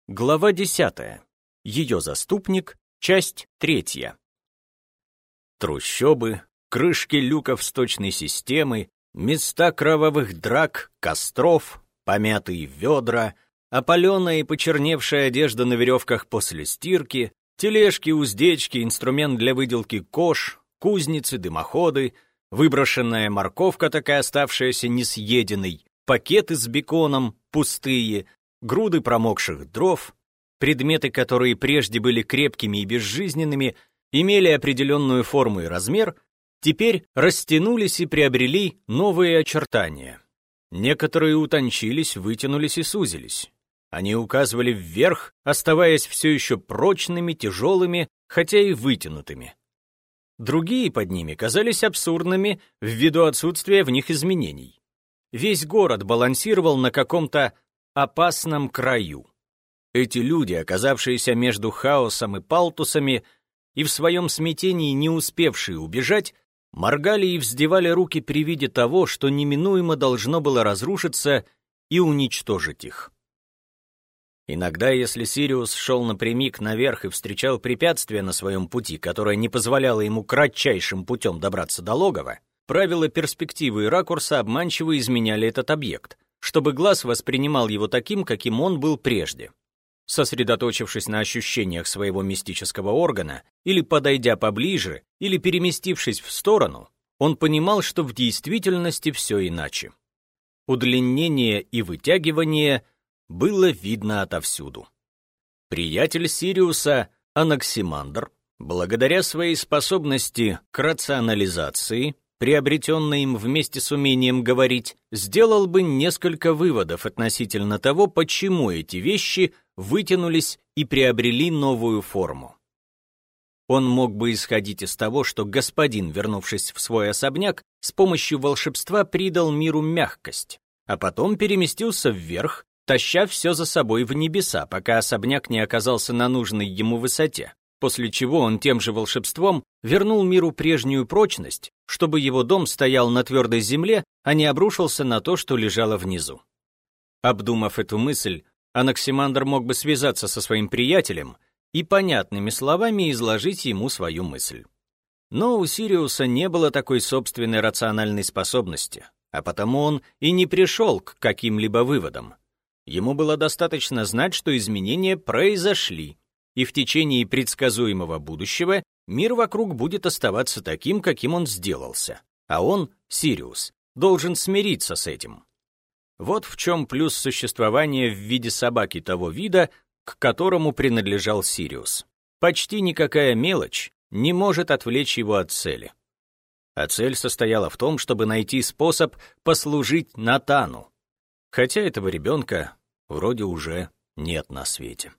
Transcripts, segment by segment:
Глава 10. Ее заступник. Часть 3. Трущобы, крышки люков сточной системы, места кровавых драк, костров, помятые ведра, опаленная и почерневшая одежда на веревках после стирки, тележки, уздечки, инструмент для выделки кож, кузницы, дымоходы, выброшенная морковка, так и оставшаяся несъеденной, пакеты с беконом, пустые, груды промокших дров, предметы, которые прежде были крепкими и безжизненными, имели определенную форму и размер, теперь растянулись и приобрели новые очертания. Некоторые утончились, вытянулись и сузились. Они указывали вверх, оставаясь все еще прочными, тяжелыми, хотя и вытянутыми. Другие под ними казались абсурдными ввиду отсутствия в них изменений. Весь город балансировал на каком-то опасном краю. Эти люди, оказавшиеся между хаосом и палтусами, и в своем смятении не успевшие убежать, моргали и вздевали руки при виде того, что неминуемо должно было разрушиться и уничтожить их. Иногда, если Сириус шел напрямик наверх и встречал препятствие на своем пути, которое не позволяло ему кратчайшим путем добраться до логова, правила перспективы и ракурса обманчиво изменяли этот объект, чтобы глаз воспринимал его таким, каким он был прежде. Сосредоточившись на ощущениях своего мистического органа, или подойдя поближе, или переместившись в сторону, он понимал, что в действительности все иначе. Удлинение и вытягивание было видно отовсюду. Приятель Сириуса, Анаксимандр, благодаря своей способности к рационализации, приобретенной им вместе с умением говорить, сделал бы несколько выводов относительно того, почему эти вещи вытянулись и приобрели новую форму. Он мог бы исходить из того, что господин, вернувшись в свой особняк, с помощью волшебства придал миру мягкость, а потом переместился вверх, таща все за собой в небеса, пока особняк не оказался на нужной ему высоте, после чего он тем же волшебством вернул миру прежнюю прочность, чтобы его дом стоял на твердой земле, а не обрушился на то, что лежало внизу. Обдумав эту мысль, Анаксимандр мог бы связаться со своим приятелем и понятными словами изложить ему свою мысль. Но у Сириуса не было такой собственной рациональной способности, а потому он и не пришел к каким-либо выводам. Ему было достаточно знать, что изменения произошли, и в течение предсказуемого будущего мир вокруг будет оставаться таким, каким он сделался, а он, Сириус, должен смириться с этим. Вот в чем плюс существования в виде собаки того вида, к которому принадлежал Сириус. Почти никакая мелочь не может отвлечь его от цели. А цель состояла в том, чтобы найти способ послужить Натану, хотя этого ребенка вроде уже нет на свете.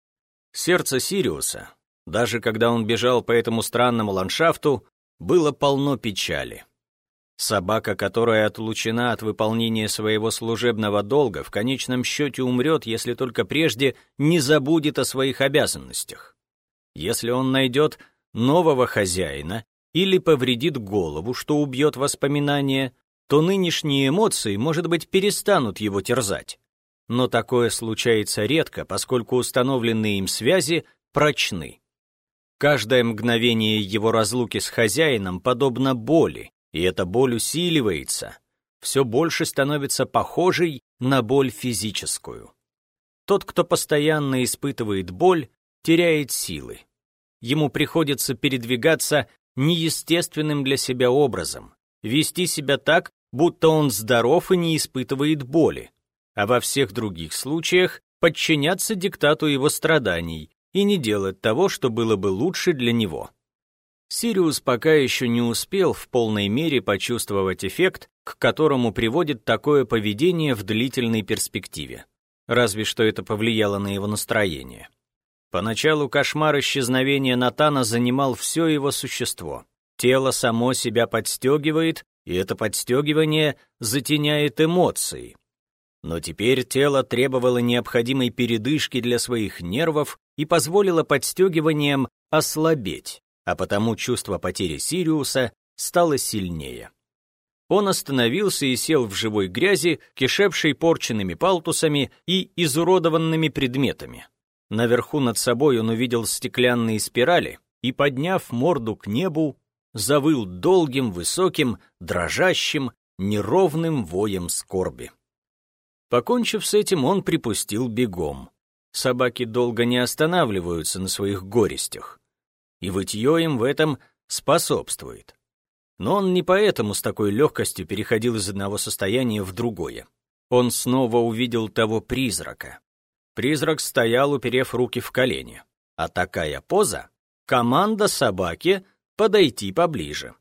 Сердце Сириуса, даже когда он бежал по этому странному ландшафту, было полно печали. Собака, которая отлучена от выполнения своего служебного долга, в конечном счете умрет, если только прежде не забудет о своих обязанностях. Если он найдет нового хозяина или повредит голову, что убьет воспоминания, то нынешние эмоции, может быть, перестанут его терзать. Но такое случается редко, поскольку установленные им связи прочны. Каждое мгновение его разлуки с хозяином подобно боли, и эта боль усиливается, все больше становится похожей на боль физическую. Тот, кто постоянно испытывает боль, теряет силы. Ему приходится передвигаться неестественным для себя образом, вести себя так, будто он здоров и не испытывает боли, а во всех других случаях подчиняться диктату его страданий и не делать того, что было бы лучше для него. Сириус пока еще не успел в полной мере почувствовать эффект, к которому приводит такое поведение в длительной перспективе. Разве что это повлияло на его настроение. Поначалу кошмар исчезновения Натана занимал все его существо. Тело само себя подстегивает, и это подстегивание затеняет эмоции. Но теперь тело требовало необходимой передышки для своих нервов и позволило подстегиваниям ослабеть, а потому чувство потери Сириуса стало сильнее. Он остановился и сел в живой грязи, кишевшей порченными палтусами и изуродованными предметами, Наверху над собой он увидел стеклянные спирали и, подняв морду к небу, завыл долгим, высоким, дрожащим, неровным воем скорби. Покончив с этим, он припустил бегом. Собаки долго не останавливаются на своих горестях, и вытье им в этом способствует. Но он не поэтому с такой легкостью переходил из одного состояния в другое. Он снова увидел того призрака. Призрак стоял, уперев руки в колени. А такая поза — команда собаке подойти поближе.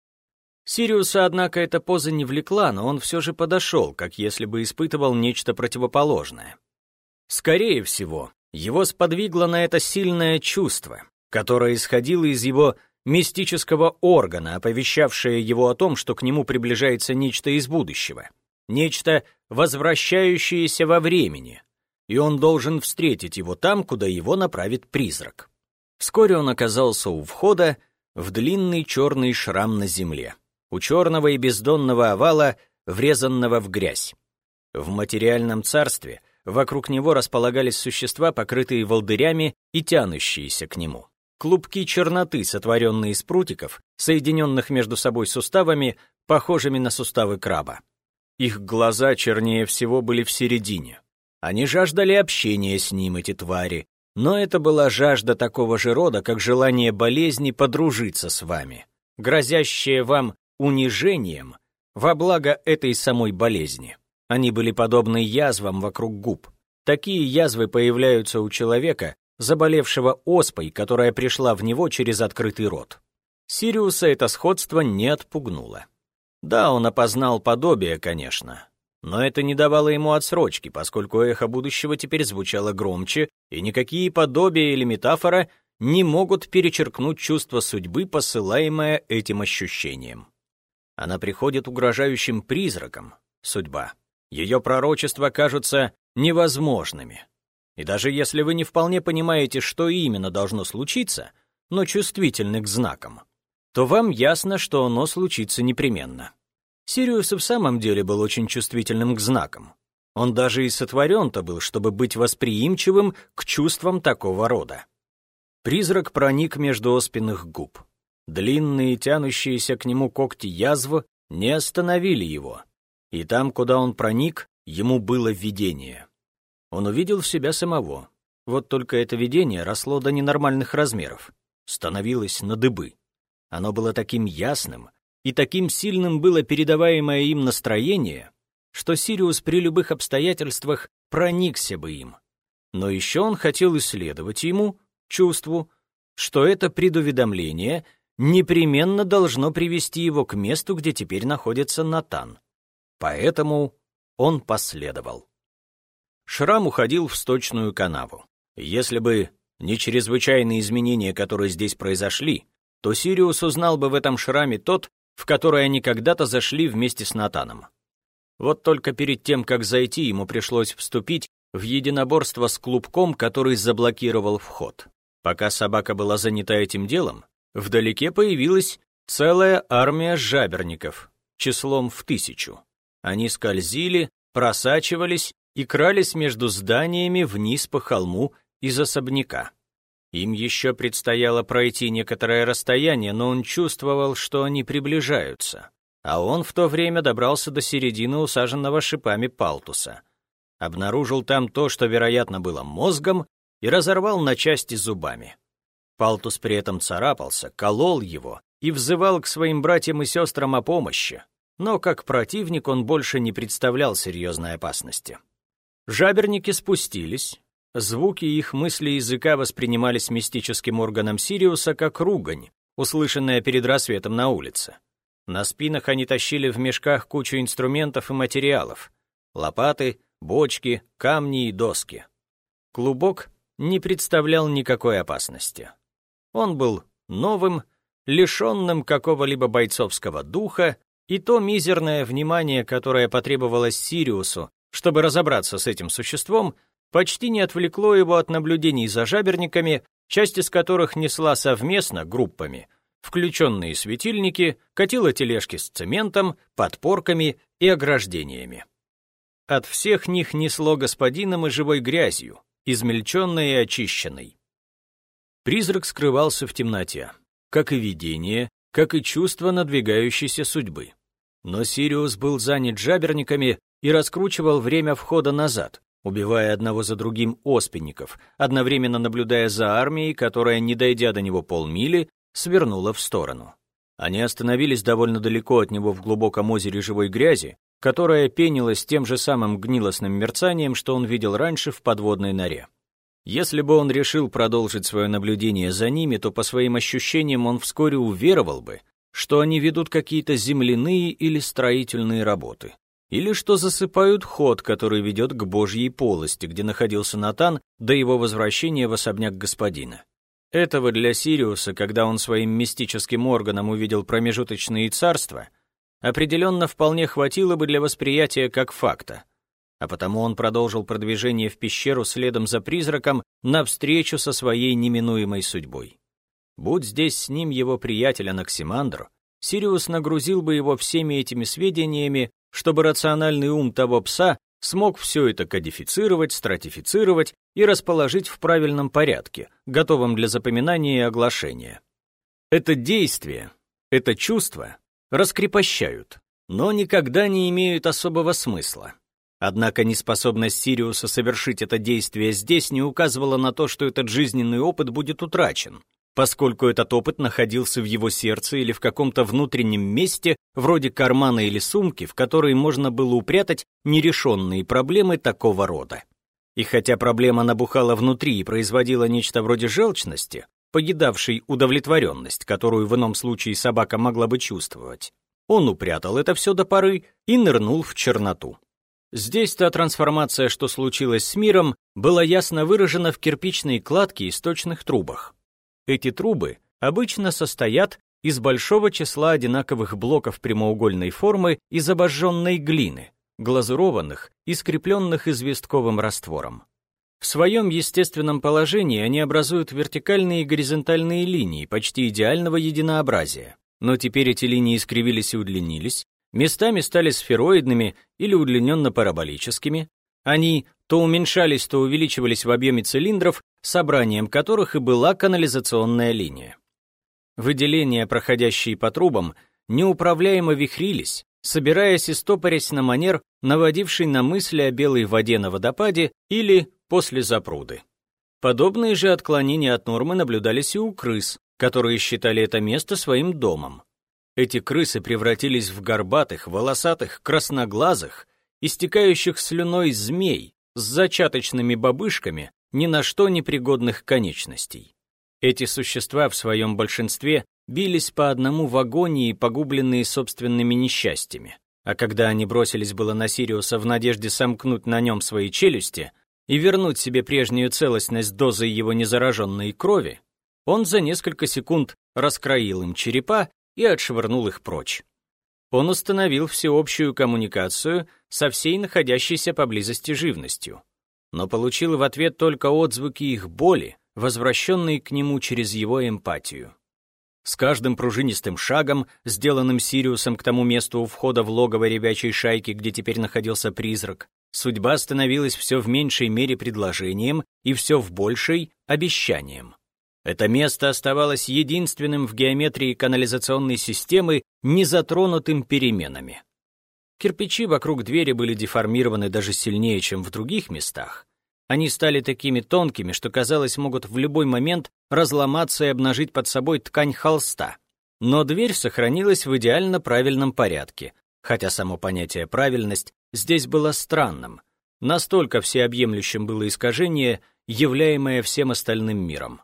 Сириуса, однако, эта поза не влекла, но он все же подошел, как если бы испытывал нечто противоположное. Скорее всего, его сподвигло на это сильное чувство, которое исходило из его мистического органа, оповещавшее его о том, что к нему приближается нечто из будущего, нечто, возвращающееся во времени, и он должен встретить его там, куда его направит призрак. Вскоре он оказался у входа в длинный черный шрам на земле, у черного и бездонного овала, врезанного в грязь. В материальном царстве вокруг него располагались существа, покрытые волдырями и тянущиеся к нему. Клубки черноты, сотворенные из прутиков, соединенных между собой суставами, похожими на суставы краба. Их глаза чернее всего были в середине. Они жаждали общения с ним, эти твари, но это была жажда такого же рода, как желание болезни подружиться с вами, грозящее вам унижением во благо этой самой болезни. Они были подобны язвам вокруг губ. Такие язвы появляются у человека, заболевшего оспой, которая пришла в него через открытый рот. Сириуса это сходство не отпугнуло. Да, он опознал подобие, конечно, но это не давало ему отсрочки, поскольку эхо будущего теперь звучало громче, и никакие подобия или метафора не могут перечеркнуть чувство судьбы, посылаемое этим ощущением. Она приходит угрожающим призраком, судьба. Ее пророчества кажутся невозможными. И даже если вы не вполне понимаете, что именно должно случиться, но чувствительны к знакам, то вам ясно, что оно случится непременно. Сириус и в самом деле был очень чувствительным к знакам. Он даже и сотворен-то был, чтобы быть восприимчивым к чувствам такого рода. Призрак проник между оспенных губ. Длинные, тянущиеся к нему когти язв не остановили его. И там, куда он проник, ему было видение. Он увидел в себя самого. Вот только это видение росло до ненормальных размеров, становилось на дыбы. Оно было таким ясным, и таким сильным было передаваемое им настроение, что Сириус при любых обстоятельствах проникся бы им. Но еще он хотел исследовать ему, чувству, что это предуведомление непременно должно привести его к месту, где теперь находится Натан. Поэтому он последовал. Шрам уходил в сточную канаву. Если бы не чрезвычайные изменения, которые здесь произошли, то Сириус узнал бы в этом шраме тот, в который они когда-то зашли вместе с Натаном. Вот только перед тем, как зайти, ему пришлось вступить в единоборство с клубком, который заблокировал вход. Пока собака была занята этим делом, вдалеке появилась целая армия жаберников, числом в 1000. Они скользили, просачивались и крались между зданиями вниз по холму из особняка. Им еще предстояло пройти некоторое расстояние, но он чувствовал, что они приближаются. А он в то время добрался до середины усаженного шипами палтуса. Обнаружил там то, что, вероятно, было мозгом, и разорвал на части зубами. Палтус при этом царапался, колол его и взывал к своим братьям и сестрам о помощи, но как противник он больше не представлял серьезной опасности. Жаберники спустились. Звуки их мысли языка воспринимались мистическим органом Сириуса как ругань, услышанная перед рассветом на улице. На спинах они тащили в мешках кучу инструментов и материалов: лопаты, бочки, камни и доски. Клубок не представлял никакой опасности. Он был новым, лишенным какого-либо бойцовского духа, и то мизерное внимание, которое потребовалось Сириусу, чтобы разобраться с этим существом, почти не отвлекло его от наблюдений за жаберниками, часть из которых несла совместно, группами, включенные светильники, катило-тележки с цементом, подпорками и ограждениями. От всех них несло господином и живой грязью, измельченной и очищенной. Призрак скрывался в темноте, как и видение, как и чувство надвигающейся судьбы. Но Сириус был занят жаберниками и раскручивал время входа назад, убивая одного за другим оспенников, одновременно наблюдая за армией, которая, не дойдя до него полмили, свернула в сторону. Они остановились довольно далеко от него в глубоком озере живой грязи, которая пенилась тем же самым гнилостным мерцанием, что он видел раньше в подводной норе. Если бы он решил продолжить свое наблюдение за ними, то по своим ощущениям он вскоре уверовал бы, что они ведут какие-то земляные или строительные работы, или что засыпают ход, который ведет к Божьей полости, где находился Натан до его возвращения в особняк господина. Этого для Сириуса, когда он своим мистическим органом увидел промежуточные царства, определенно вполне хватило бы для восприятия как факта, а потому он продолжил продвижение в пещеру следом за призраком навстречу со своей неминуемой судьбой. Будь здесь с ним его приятель Анаксимандр, Сириус нагрузил бы его всеми этими сведениями, чтобы рациональный ум того пса смог все это кодифицировать, стратифицировать и расположить в правильном порядке, готовом для запоминания и оглашения. Это действие, это чувство раскрепощают, но никогда не имеют особого смысла. Однако неспособность Сириуса совершить это действие здесь не указывала на то, что этот жизненный опыт будет утрачен, поскольку этот опыт находился в его сердце или в каком-то внутреннем месте, вроде кармана или сумки, в которой можно было упрятать нерешенные проблемы такого рода. И хотя проблема набухала внутри и производила нечто вроде желчности, поедавшей удовлетворенность, которую в ином случае собака могла бы чувствовать, он упрятал это все до поры и нырнул в черноту. Здесь та трансформация, что случилась с миром, была ясно выражена в кирпичной кладке и сточных трубах. Эти трубы обычно состоят из большого числа одинаковых блоков прямоугольной формы из обожженной глины, глазурованных и скрепленных известковым раствором. В своем естественном положении они образуют вертикальные и горизонтальные линии почти идеального единообразия, но теперь эти линии искривились и удлинились, местами стали сфероидными или удлиненно-параболическими. Они то уменьшались, то увеличивались в объеме цилиндров, собранием которых и была канализационная линия. Выделения, проходящие по трубам, неуправляемо вихрились, собираясь и стопорясь на манер, наводивший на мысли о белой воде на водопаде или после запруды. Подобные же отклонения от нормы наблюдались и у крыс, которые считали это место своим домом. Эти крысы превратились в горбатых, волосатых, красноглазых, истекающих слюной змей с зачаточными бабышками, ни на что не пригодных конечностей. Эти существа в своем большинстве бились по одному в агонии, погубленные собственными несчастьями, а когда они бросились было на Сириуса в надежде сомкнуть на нем свои челюсти и вернуть себе прежнюю целостность дозой его незараженной крови, он за несколько секунд раскроил им черепа и отшвырнул их прочь. Он установил всеобщую коммуникацию со всей находящейся поблизости живностью, но получил в ответ только отзвуки их боли, возвращенные к нему через его эмпатию. С каждым пружинистым шагом, сделанным Сириусом к тому месту у входа в логово ребячей шайки, где теперь находился призрак, судьба становилась все в меньшей мере предложением и все в большей обещанием. Это место оставалось единственным в геометрии канализационной системы, не затронутым переменами. Кирпичи вокруг двери были деформированы даже сильнее, чем в других местах. Они стали такими тонкими, что, казалось, могут в любой момент разломаться и обнажить под собой ткань холста. Но дверь сохранилась в идеально правильном порядке, хотя само понятие «правильность» здесь было странным. Настолько всеобъемлющим было искажение, являемое всем остальным миром.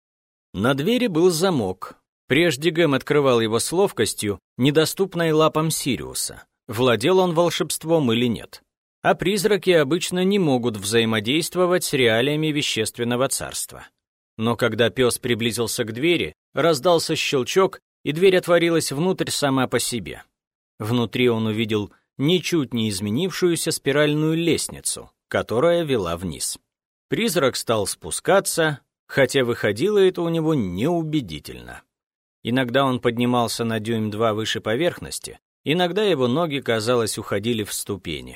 На двери был замок. Прежде Гэм открывал его с ловкостью, недоступной лапам Сириуса, владел он волшебством или нет. А призраки обычно не могут взаимодействовать с реалиями вещественного царства. Но когда пес приблизился к двери, раздался щелчок, и дверь отворилась внутрь сама по себе. Внутри он увидел ничуть не изменившуюся спиральную лестницу, которая вела вниз. Призрак стал спускаться, хотя выходило это у него неубедительно. Иногда он поднимался на дюйм-два выше поверхности, иногда его ноги, казалось, уходили в ступени.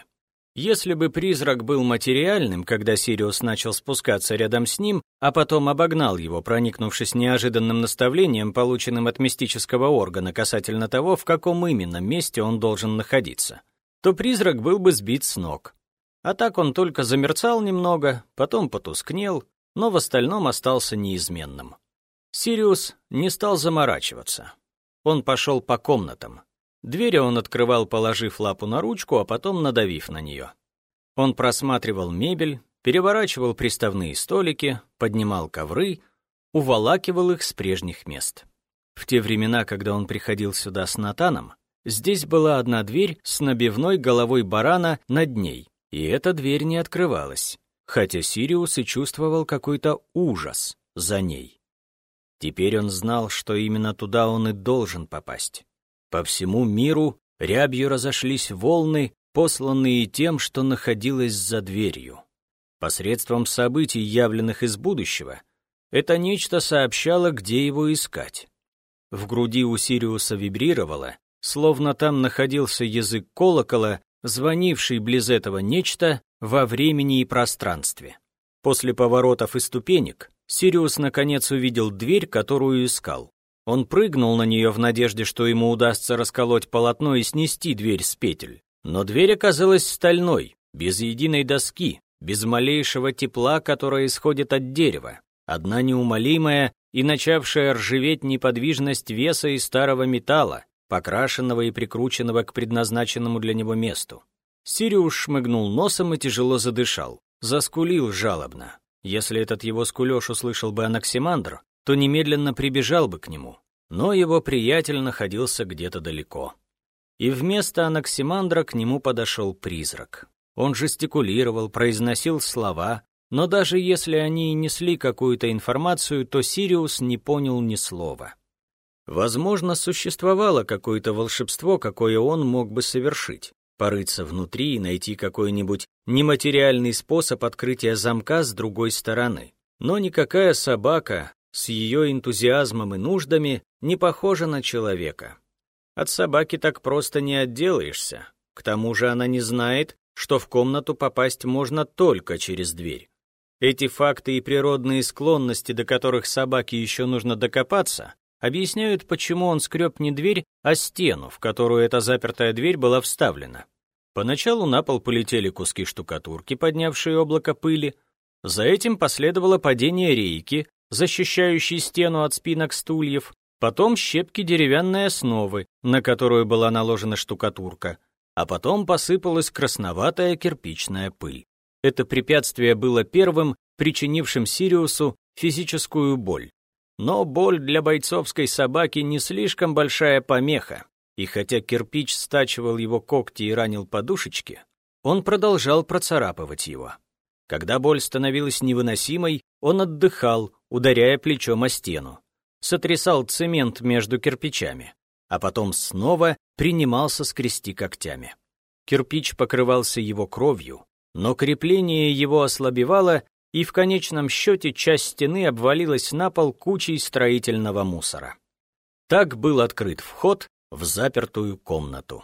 Если бы призрак был материальным, когда Сириус начал спускаться рядом с ним, а потом обогнал его, проникнувшись неожиданным наставлением, полученным от мистического органа касательно того, в каком именно месте он должен находиться, то призрак был бы сбит с ног. А так он только замерцал немного, потом потускнел, но в остальном остался неизменным. Сириус не стал заморачиваться. Он пошел по комнатам. Двери он открывал, положив лапу на ручку, а потом надавив на нее. Он просматривал мебель, переворачивал приставные столики, поднимал ковры, уволакивал их с прежних мест. В те времена, когда он приходил сюда с Натаном, здесь была одна дверь с набивной головой барана над ней, и эта дверь не открывалась, хотя Сириус и чувствовал какой-то ужас за ней. Теперь он знал, что именно туда он и должен попасть. По всему миру рябью разошлись волны, посланные тем, что находилось за дверью. Посредством событий, явленных из будущего, это нечто сообщало, где его искать. В груди у Сириуса вибрировало, словно там находился язык колокола, звонивший близ этого нечто во времени и пространстве. После поворотов и ступенек Сириус наконец увидел дверь, которую искал. Он прыгнул на нее в надежде, что ему удастся расколоть полотно и снести дверь с петель. Но дверь оказалась стальной, без единой доски, без малейшего тепла, которое исходит от дерева. Одна неумолимая и начавшая ржаветь неподвижность веса и старого металла, покрашенного и прикрученного к предназначенному для него месту. Сириус шмыгнул носом и тяжело задышал, заскулил жалобно. Если этот его скулёж услышал бы Анаксимандр, то немедленно прибежал бы к нему, но его приятель находился где-то далеко. И вместо Анаксимандра к нему подошел призрак. Он жестикулировал, произносил слова, но даже если они и несли какую-то информацию, то Сириус не понял ни слова. Возможно, существовало какое-то волшебство, какое он мог бы совершить, порыться внутри и найти какой-нибудь нематериальный способ открытия замка с другой стороны. Но никакая собака с ее энтузиазмом и нуждами не похожа на человека. От собаки так просто не отделаешься. К тому же она не знает, что в комнату попасть можно только через дверь. Эти факты и природные склонности, до которых собаке еще нужно докопаться, объясняют, почему он скреб не дверь, а стену, в которую эта запертая дверь была вставлена. Поначалу на пол полетели куски штукатурки, поднявшие облако пыли. За этим последовало падение рейки, защищающей стену от спинок стульев, потом щепки деревянной основы, на которую была наложена штукатурка, а потом посыпалась красноватая кирпичная пыль. Это препятствие было первым, причинившим Сириусу физическую боль. Но боль для бойцовской собаки не слишком большая помеха, и хотя кирпич стачивал его когти и ранил подушечки, он продолжал процарапывать его. Когда боль становилась невыносимой, он отдыхал, ударяя плечом о стену, сотрясал цемент между кирпичами, а потом снова принимался скрести когтями. Кирпич покрывался его кровью, но крепление его ослабевало, и в конечном счете часть стены обвалилась на пол кучей строительного мусора. Так был открыт вход в запертую комнату.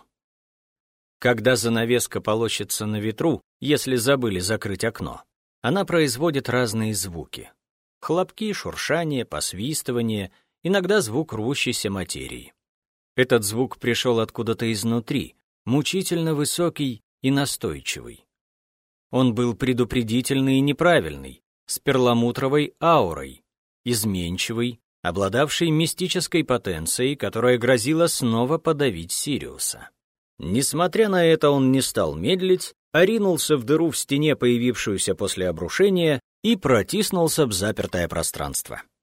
Когда занавеска полощется на ветру, если забыли закрыть окно, она производит разные звуки. Хлопки, шуршание, посвистывание, иногда звук рвущейся материи. Этот звук пришел откуда-то изнутри, мучительно высокий и настойчивый. Он был предупредительный и неправильный, с перламутровой аурой, изменчивый, обладавший мистической потенцией, которая грозила снова подавить Сириуса. Несмотря на это, он не стал медлить, а ринулся в дыру в стене, появившуюся после обрушения, и протиснулся в запертое пространство.